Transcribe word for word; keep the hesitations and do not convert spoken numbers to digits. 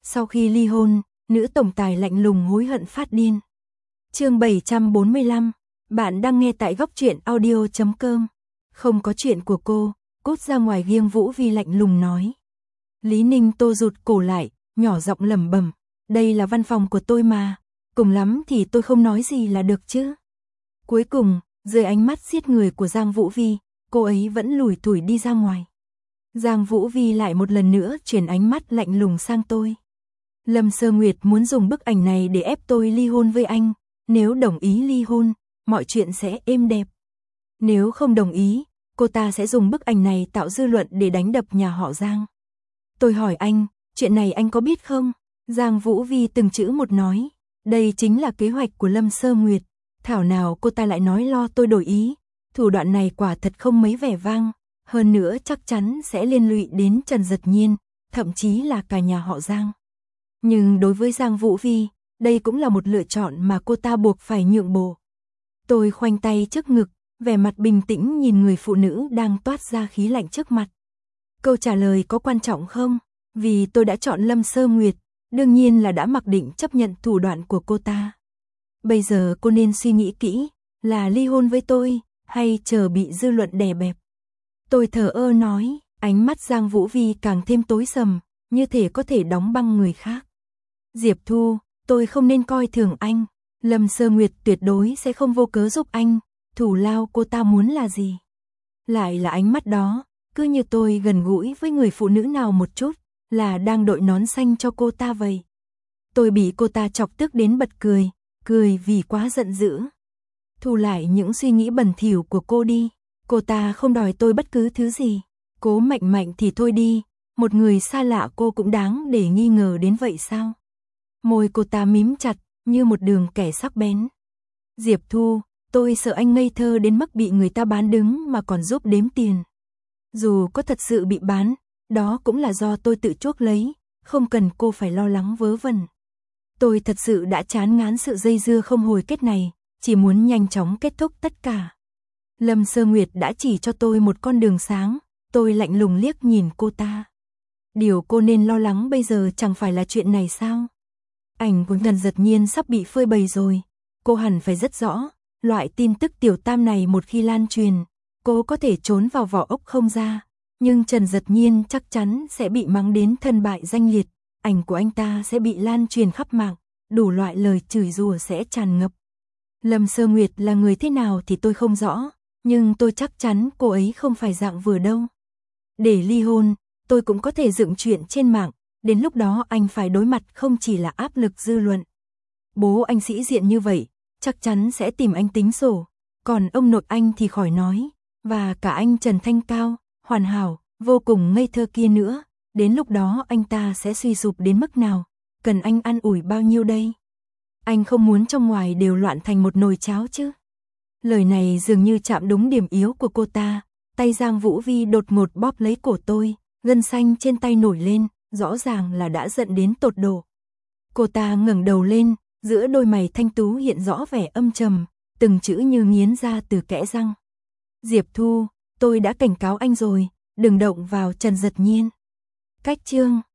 Sau khi ly hôn, nữ tổng tài lạnh lùng hối hận phát điên. Chương bảy trăm bốn mươi lăm, bạn đang nghe tại góc truyện audio chấm com. Không có chuyện của cô, cút ra ngoài, Ghiêng Vũ Vi lạnh lùng nói. Lý Ninh Tô rụt cổ lại, nhỏ giọng lẩm bẩm, đây là văn phòng của tôi mà, cùng lắm thì tôi không nói gì là được chứ. Cuối cùng, dưới ánh mắt giết người của Giang Vũ Vi, cô ấy vẫn lủi thủi đi ra ngoài. Giang Vũ Vi lại một lần nữa chuyển ánh mắt lạnh lùng sang tôi. Lâm Sơ Nguyệt muốn dùng bức ảnh này để ép tôi ly hôn với anh, nếu đồng ý ly hôn, mọi chuyện sẽ êm đẹp. Nếu không đồng ý, cô ta sẽ dùng bức ảnh này tạo dư luận để đánh đập nhà họ Giang. Tôi hỏi anh, chuyện này anh có biết không? Giang Vũ Vi từng chữ một nói, đây chính là kế hoạch của Lâm Sơ Nguyệt. Thảo nào cô ta lại nói lo tôi đổi ý, thủ đoạn này quả thật không mấy vẻ vang, hơn nữa chắc chắn sẽ liên lụy đến Trần Dật Nhiên, thậm chí là cả nhà họ Giang. Nhưng đối với Giang Vũ Vi, đây cũng là một lựa chọn mà cô ta buộc phải nhượng bộ. Tôi khoanh tay trước ngực, vẻ mặt bình tĩnh nhìn người phụ nữ đang toát ra khí lạnh trước mặt. Câu trả lời có quan trọng không? Vì tôi đã chọn Lâm Sơ Nguyệt, đương nhiên là đã mặc định chấp nhận thủ đoạn của cô ta. Bây giờ cô nên suy nghĩ kỹ, là ly hôn với tôi, hay chờ bị dư luận đè bẹp. Tôi thờ ơ nói, ánh mắt Giang Vũ Vi càng thêm tối sầm, như thể có thể đóng băng người khác. Diệp Thu, tôi không nên coi thường anh, Lâm Sơ Nguyệt tuyệt đối sẽ không vô cớ giúp anh, thủ lao cô ta muốn là gì? Lại là ánh mắt đó, cứ như tôi gần gũi với người phụ nữ nào một chút, là đang đội nón xanh cho cô ta vậy. Tôi bị cô ta chọc tức đến bật cười, cười vì quá giận dữ. Thu lại những suy nghĩ bẩn thỉu của cô đi, cô ta không đòi tôi bất cứ thứ gì, cố mạnh mạnh thì thôi đi, một người xa lạ cô cũng đáng để nghi ngờ đến vậy sao? Môi cô ta mím chặt, như một đường kẻ sắc bén. Diệp Thu, tôi sợ anh ngây thơ đến mức bị người ta bán đứng mà còn giúp đếm tiền. Dù có thật sự bị bán, đó cũng là do tôi tự chuốc lấy, không cần cô phải lo lắng vớ vẩn. Tôi thật sự đã chán ngán sự dây dưa không hồi kết này, chỉ muốn nhanh chóng kết thúc tất cả. Lâm Sơ Nguyệt đã chỉ cho tôi một con đường sáng, tôi lạnh lùng liếc nhìn cô ta. Điều cô nên lo lắng bây giờ chẳng phải là chuyện này sao? Ảnh của Trần Dật Nhiên sắp bị phơi bày rồi, cô hẳn phải rất rõ, loại tin tức tiểu tam này một khi lan truyền, cô có thể trốn vào vỏ ốc không ra, nhưng Trần Dật Nhiên chắc chắn sẽ bị mắng đến thân bại danh liệt, ảnh của anh ta sẽ bị lan truyền khắp mạng, đủ loại lời chửi rủa sẽ tràn ngập. Lâm Sơ Nguyệt là người thế nào thì tôi không rõ, nhưng tôi chắc chắn cô ấy không phải dạng vừa đâu. Để ly hôn, tôi cũng có thể dựng chuyện trên mạng, đến lúc đó anh phải đối mặt không chỉ là áp lực dư luận. Bố anh sĩ diện như vậy, chắc chắn sẽ tìm anh tính sổ, còn ông nội anh thì khỏi nói, và cả anh Trần Thanh Cao, hoàn hảo, vô cùng ngây thơ kia nữa, đến lúc đó anh ta sẽ suy sụp đến mức nào, cần anh an ủi bao nhiêu đây? Anh không muốn trong ngoài đều loạn thành một nồi cháo chứ? Lời này dường như chạm đúng điểm yếu của cô ta, tay Giang Vũ Vi đột ngột bóp lấy cổ tôi, gân xanh trên tay nổi lên, rõ ràng là đã giận đến tột độ. Cô ta ngẩng đầu lên, giữa đôi mày thanh tú hiện rõ vẻ âm trầm, từng chữ như nghiến ra từ kẽ răng. Diệp Thu, tôi đã cảnh cáo anh rồi, đừng động vào Trần Dật Nhiên. Cách chương